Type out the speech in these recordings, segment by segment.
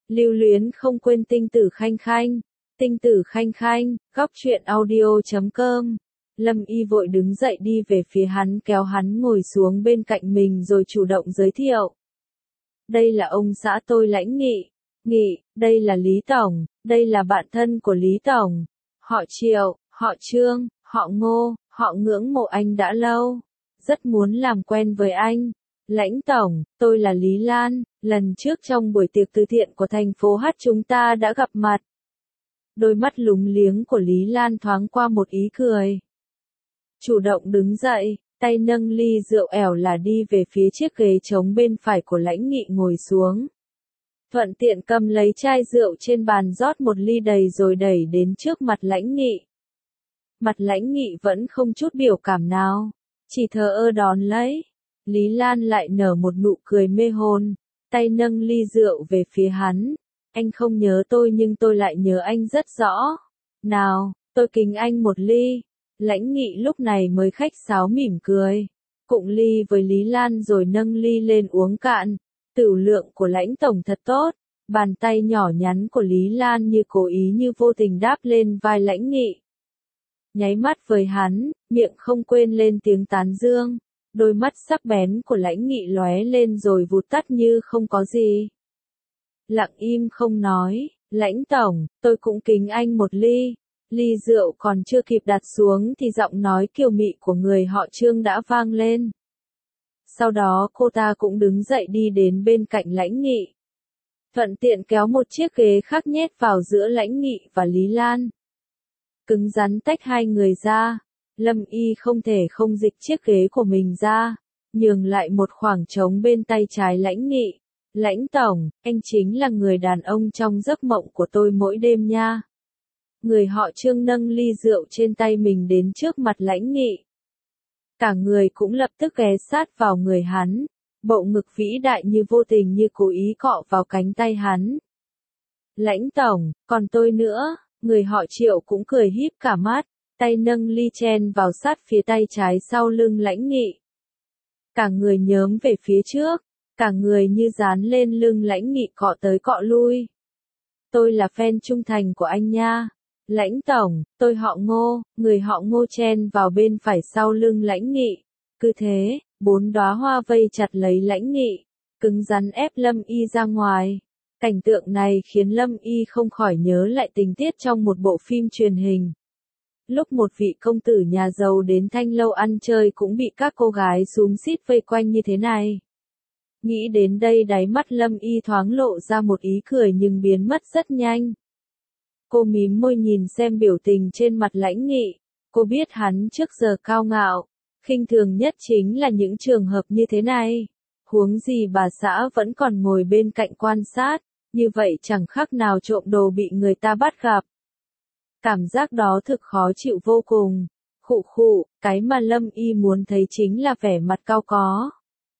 Lưu luyến không quên tinh tử khanh khanh. Tinh tử khanh khanh, góc truyện audio.com. Lâm Y vội đứng dậy đi về phía hắn, kéo hắn ngồi xuống bên cạnh mình rồi chủ động giới thiệu. Đây là ông xã tôi Lãnh Nghị. Nghị, đây là Lý Tổng, đây là bạn thân của Lý Tổng. Họ Triệu, họ Trương, họ Ngô, họ ngưỡng mộ anh đã lâu. Rất muốn làm quen với anh. Lãnh Tổng, tôi là Lý Lan, lần trước trong buổi tiệc từ thiện của thành phố H chúng ta đã gặp mặt. Đôi mắt lúng liếng của Lý Lan thoáng qua một ý cười. Chủ động đứng dậy, tay nâng ly rượu ẻo là đi về phía chiếc ghế trống bên phải của Lãnh Nghị ngồi xuống. Thuận tiện cầm lấy chai rượu trên bàn rót một ly đầy rồi đẩy đến trước mặt Lãnh Nghị. Mặt Lãnh Nghị vẫn không chút biểu cảm nào, chỉ thờ ơ đón lấy. Lý Lan lại nở một nụ cười mê hồn, tay nâng ly rượu về phía hắn. Anh không nhớ tôi nhưng tôi lại nhớ anh rất rõ. Nào, tôi kính anh một ly. Lãnh Nghị lúc này mới khách sáo mỉm cười, cụng ly với Lý Lan rồi nâng ly lên uống cạn. Tửu lượng của Lãnh Tổng thật tốt. Bàn tay nhỏ nhắn của Lý Lan như cố ý như vô tình đáp lên vai Lãnh Nghị. Nháy mắt với hắn, miệng không quên lên tiếng tán dương. Đôi mắt sắc bén của Lãnh Nghị lóe lên rồi vụt tắt như không có gì. Lặng im không nói, Lãnh Tổng, tôi cũng kính anh một ly. Ly rượu còn chưa kịp đặt xuống thì giọng nói kiều mị của người họ Trương đã vang lên. Sau đó cô ta cũng đứng dậy đi đến bên cạnh Lãnh Nghị. Thuận tiện kéo một chiếc ghế khác nhét vào giữa Lãnh Nghị và Lý Lan. Cứng rắn tách hai người ra. Lâm Y không thể không dịch chiếc ghế của mình ra, nhường lại một khoảng trống bên tay trái Lãnh Nghị. Lãnh Tổng, anh chính là người đàn ông trong giấc mộng của tôi mỗi đêm nha. Người họ Trương nâng ly rượu trên tay mình đến trước mặt Lãnh Nghị. Cả người cũng lập tức ghé sát vào người hắn, bộ ngực vĩ đại như vô tình như cố ý cọ vào cánh tay hắn. Lãnh Tổng, còn tôi nữa, người họ Triệu cũng cười híp cả mắt, tay nâng ly chen vào sát phía tay trái sau lưng Lãnh Nghị. Cả người nhớm về phía trước, cả người như dán lên lưng Lãnh Nghị cọ tới cọ lui. Tôi là fan trung thành của anh nha. Lãnh Tổng, tôi họ Ngô, người họ Ngô chen vào bên phải sau lưng Lãnh Nghị. Cứ thế, 4 đóa hoa vây chặt lấy Lãnh Nghị, cứng rắn ép Lâm Y ra ngoài. Cảnh tượng này khiến Lâm Y không khỏi nhớ lại tình tiết trong một bộ phim truyền hình. Lúc một vị công tử nhà giàu đến Thanh Lâu ăn chơi cũng bị các cô gái xúm xít vây quanh như thế này. Nghĩ đến đây đáy mắt Lâm Y thoáng lộ ra một ý cười nhưng biến mất rất nhanh. Cô mím môi nhìn xem biểu tình trên mặt Lãnh Nghị. Cô biết hắn trước giờ cao ngạo, khinh thường nhất chính là những trường hợp như thế này. Huống gì bà xã vẫn còn ngồi bên cạnh quan sát, như vậy chẳng khác nào trộm đồ bị người ta bắt gặp. Cảm giác đó thực khó chịu vô cùng. Khụ khụ, cái mà Lâm Y muốn thấy chính là vẻ mặt cao có.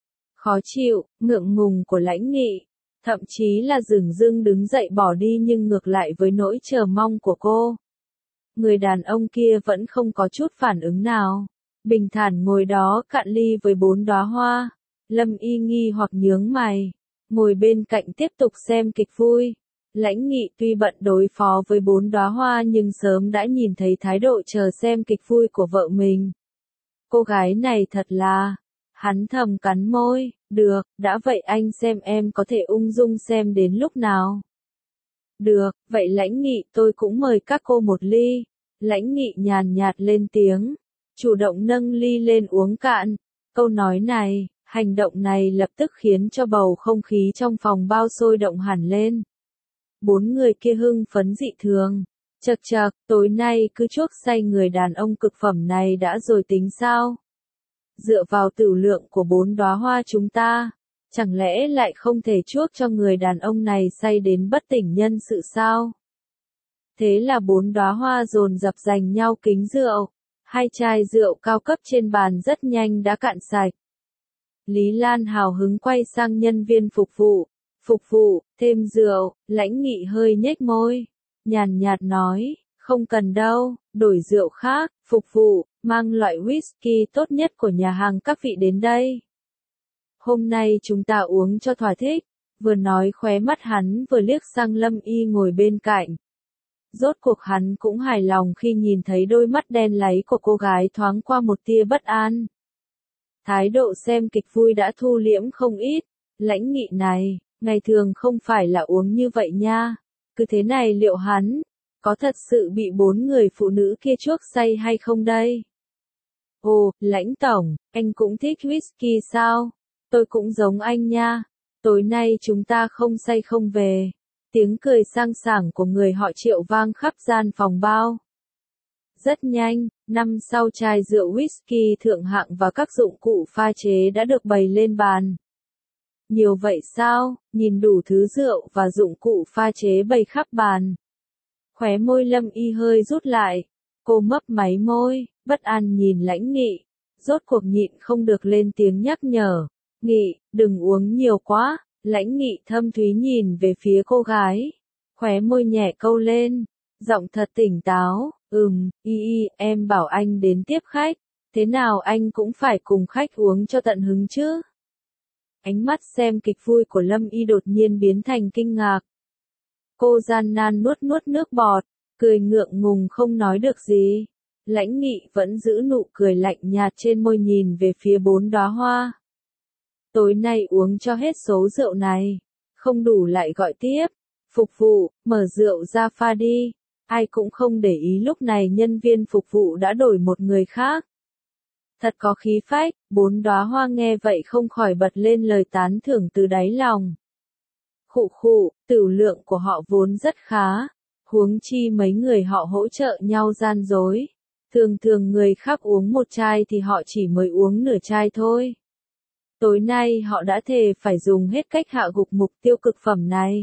Khó chịu, ngượng ngùng của Lãnh Nghị. Thậm chí là dửng dưng đứng dậy bỏ đi nhưng ngược lại với nỗi chờ mong của cô. Người đàn ông kia vẫn không có chút phản ứng nào. Bình thản ngồi đó cạn ly với 4 đóa hoa. Lâm Y nghi hoặc nhướng mày. Ngồi bên cạnh tiếp tục xem kịch vui. Lãnh Nghị tuy bận đối phó với 4 đóa hoa nhưng sớm đã nhìn thấy thái độ chờ xem kịch vui của vợ mình. Cô gái này thật là... Hắn thầm cắn môi, được, đã vậy anh xem em có thể ung dung xem đến lúc nào. Được, vậy Lãnh Nghị tôi cũng mời các cô một ly. Lãnh Nghị nhàn nhạt lên tiếng, chủ động nâng ly lên uống cạn. Câu nói này, hành động này lập tức khiến cho bầu không khí trong phòng bao sôi động hẳn lên. 4 người kia hưng phấn dị thường. Chậc chậc, tối nay cứ chuốc say người đàn ông cực phẩm này đã rồi tính sao? Dựa vào tửu lượng của 4 đóa hoa chúng ta, chẳng lẽ lại không thể chuốc cho người đàn ông này say đến bất tỉnh nhân sự sao? Thế là 4 đóa hoa dồn dập giành nhau kính rượu, 2 chai rượu cao cấp trên bàn rất nhanh đã cạn sạch. Lý Lan hào hứng quay sang nhân viên phục vụ, thêm rượu. Lãnh Nghị hơi nhếch môi, nhàn nhạt nói, không cần đâu, đổi rượu khác. Phục vụ, mang loại whisky tốt nhất của nhà hàng các vị đến đây. Hôm nay chúng ta uống cho thỏa thích. Vừa nói khóe mắt hắn vừa liếc sang Lâm Y ngồi bên cạnh. Rốt cuộc hắn cũng hài lòng khi nhìn thấy đôi mắt đen láy của cô gái thoáng qua một tia bất an. Thái độ xem kịch vui đã thu liễm không ít, Lãnh Nghị này, ngày thường không phải là uống như vậy nha, cứ thế này liệu hắn có thật sự bị 4 người phụ nữ kia chuốc say hay không đây? Ồ, Lãnh tổng, anh cũng thích whisky sao? Tôi cũng giống anh nha, tối nay chúng ta không say không về. Tiếng cười sang sảng của người họ Triệu vang khắp gian phòng bao. Rất nhanh, 5 sau chai rượu whisky thượng hạng và các dụng cụ pha chế đã được bày lên bàn. Nhiều vậy sao? Nhìn đủ thứ rượu và dụng cụ pha chế bày khắp bàn. Khóe môi Lâm Y hơi rút lại. Cô mấp máy môi, bất an nhìn Lãnh Nghị. Rốt cuộc nhịn không được lên tiếng nhắc nhở. Nghị, đừng uống nhiều quá. Lãnh Nghị thâm thúy nhìn về phía cô gái. Khóe môi nhẹ câu lên. Giọng thật tỉnh táo. Em bảo anh đến tiếp khách. Thế nào anh cũng phải cùng khách uống cho tận hứng chứ. Ánh mắt xem kịch vui của Lâm Y đột nhiên biến thành kinh ngạc. Cô gian nan nuốt nuốt nước bọt, cười ngượng ngùng không nói được gì. Lãnh Nghị vẫn giữ nụ cười lạnh nhạt trên môi nhìn về phía 4 đóa hoa. Tối nay uống cho hết số rượu này, không đủ lại gọi tiếp. Phục vụ, mở rượu ra pha đi. Ai cũng không để ý lúc này nhân viên phục vụ đã đổi một người khác. Thật có khí phách, 4 đóa hoa nghe vậy không khỏi bật lên lời tán thưởng từ đáy lòng. Khụ khụ, tửu lượng của họ vốn rất khá, huống chi mấy người họ hỗ trợ nhau gian dối. Thường thường người khác uống một chai thì họ chỉ mới uống nửa chai thôi. Tối nay họ đã thề phải dùng hết cách hạ gục mục tiêu cực phẩm này.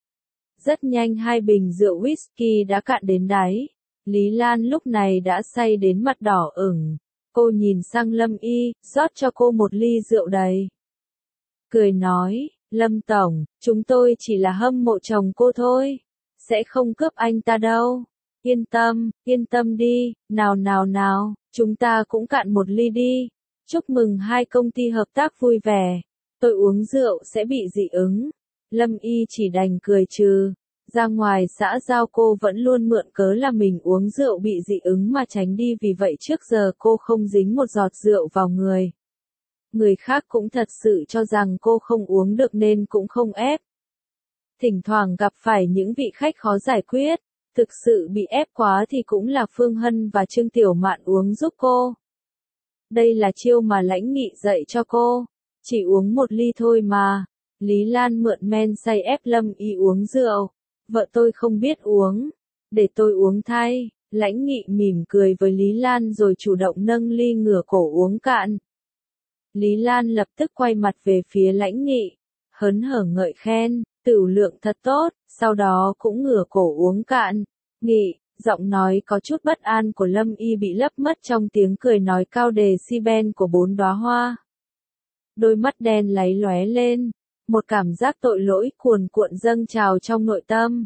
Rất nhanh 2 bình rượu whisky đã cạn đến đáy. Lý Lan lúc này đã say đến mặt đỏ ửng. Cô nhìn sang Lâm Y, rót cho cô một ly rượu đầy. Cười nói, Lâm Tổng, chúng tôi chỉ là hâm mộ chồng cô thôi. Sẽ không cướp anh ta đâu. Yên tâm đi, nào, chúng ta cũng cạn một ly đi. Chúc mừng 2 công ty hợp tác vui vẻ. Tôi uống rượu sẽ bị dị ứng. Lâm Y chỉ đành cười trừ. Ra ngoài xã giao cô vẫn luôn mượn cớ là mình uống rượu bị dị ứng mà tránh đi, vì vậy trước giờ cô không dính một giọt rượu vào người. Người khác cũng thật sự cho rằng cô không uống được nên cũng không ép. Thỉnh thoảng gặp phải những vị khách khó giải quyết, thực sự bị ép quá thì cũng là Phương Hân và Trương Tiểu Mạn uống giúp cô. Đây là chiêu mà Lãnh Nghị dạy cho cô. Chỉ uống một ly thôi mà. Lý Lan mượn men say ép Lâm Y uống rượu. Vợ tôi không biết uống. Để tôi uống thay. Lãnh Nghị mỉm cười với Lý Lan rồi chủ động nâng ly ngửa cổ uống cạn. Lý Lan lập tức quay mặt về phía Lãnh Nghị. Hớn hở ngợi khen, tửu lượng thật tốt, sau đó cũng ngửa cổ uống cạn. Nghị, giọng nói có chút bất an của Lâm Y bị lấp mất trong tiếng cười nói cao đề si ben của 4 đóa hoa. Đôi mắt đen láy lóe lên, một cảm giác tội lỗi cuồn cuộn dâng trào trong nội tâm.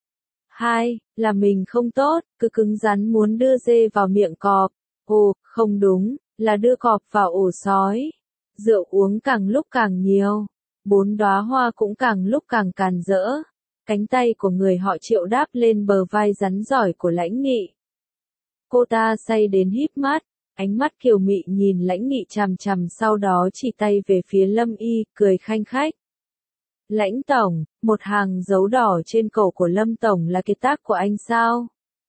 2. Là mình không tốt, cứ cứng rắn muốn đưa dê vào miệng cọp. Ồ, không đúng, là đưa cọp vào ổ sói. Rượu uống càng lúc càng nhiều, 4 đóa hoa cũng càng lúc càng càn rỡ. Cánh tay của người họ Triệu đáp lên bờ vai rắn giỏi của Lãnh Nghị. Cô ta say đến híp mắt, ánh mắt kiều mị nhìn Lãnh Nghị chằm chằm, sau đó chỉ tay về phía Lâm Y, cười khanh khách. Lãnh Tổng, một hàng dấu đỏ trên cổ của Lâm Tổng là kiệt tác của anh sao?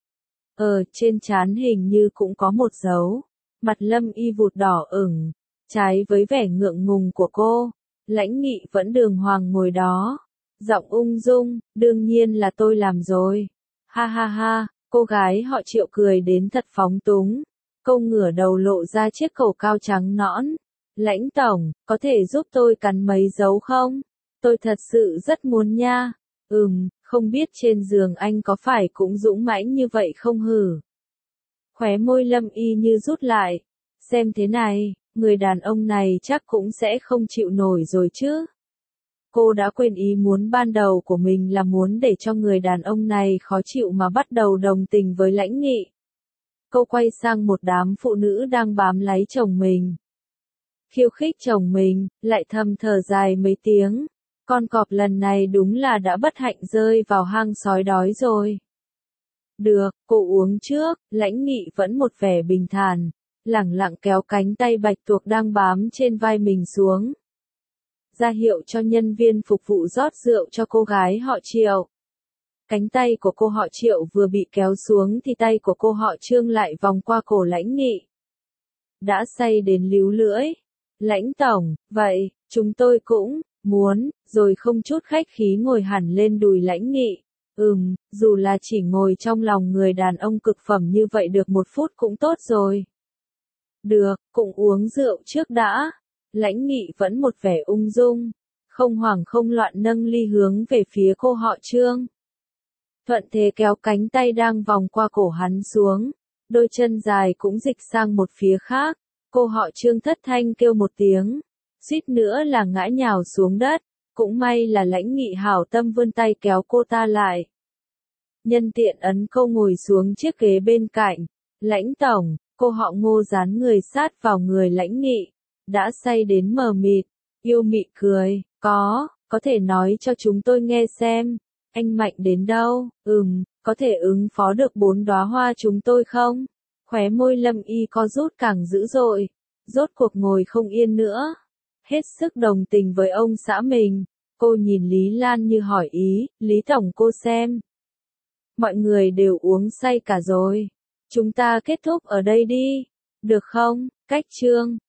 Trên trán hình như cũng có một dấu. Mặt Lâm Y vụt đỏ ửng, trái với vẻ ngượng ngùng của cô, Lãnh Nghị vẫn đường hoàng ngồi đó. Giọng ung dung, đương nhiên là tôi làm rồi. Ha ha ha, cô gái họ Triệu cười đến thật phóng túng. Cô ngửa đầu lộ ra chiếc cổ cao trắng nõn. Lãnh Tổng, có thể giúp tôi cắn mấy dấu không? Tôi thật sự rất muốn nha. Không biết trên giường anh có phải cũng dũng mãnh như vậy không hử? Khóe môi Lâm Y như rút lại. Xem thế này, người đàn ông này chắc cũng sẽ không chịu nổi rồi chứ. Cô đã quên ý muốn ban đầu của mình là muốn để cho người đàn ông này khó chịu mà bắt đầu đồng tình với Lãnh Nghị. Cô quay sang một đám phụ nữ đang bám lấy chồng mình. Khiêu khích chồng mình, lại thầm thở dài mấy tiếng. Con cọp lần này đúng là đã bất hạnh rơi vào hang sói đói rồi. Được, cô uống trước, Lãnh Nghị vẫn một vẻ bình thản, lẳng lặng kéo cánh tay bạch tuộc đang bám trên vai mình xuống. Ra hiệu cho nhân viên phục vụ rót rượu cho cô gái họ Triệu. Cánh tay của cô họ Triệu vừa bị kéo xuống thì tay của cô họ Trương lại vòng qua cổ Lãnh Nghị. Đã say đến líu lưỡi. Lãnh tổng, vậy, chúng tôi cũng muốn, rồi không chút khách khí ngồi hẳn lên đùi Lãnh Nghị. Dù là chỉ ngồi trong lòng người đàn ông cực phẩm như vậy được 1 phút cũng tốt rồi. Được, cũng uống rượu trước đã. Lãnh Nghị vẫn một vẻ ung dung, không hoảng không loạn nâng ly hướng về phía cô họ Trương. Thuận thế kéo cánh tay đang vòng qua cổ hắn xuống, đôi chân dài cũng dịch sang một phía khác. Cô họ Trương thất thanh kêu một tiếng, suýt nữa là ngã nhào xuống đất, cũng may là Lãnh Nghị hảo tâm vươn tay kéo cô ta lại. Nhân tiện ấn cô ngồi xuống chiếc ghế bên cạnh. Lãnh tổng, cô họ Ngô dán người sát vào người Lãnh Nghị, đã say đến mờ mịt, yêu mị cười, có thể nói cho chúng tôi nghe xem, anh mạnh đến đâu, có thể ứng phó được 4 đóa hoa chúng tôi không? Khóe môi Lâm Y co rút càng dữ dội, rốt cuộc ngồi không yên nữa. Hết sức đồng tình với ông xã mình, cô nhìn Lý Lan như hỏi ý, Lý tổng cô xem. Mọi người đều uống say cả rồi, chúng ta kết thúc ở đây đi, được không? Cách Trương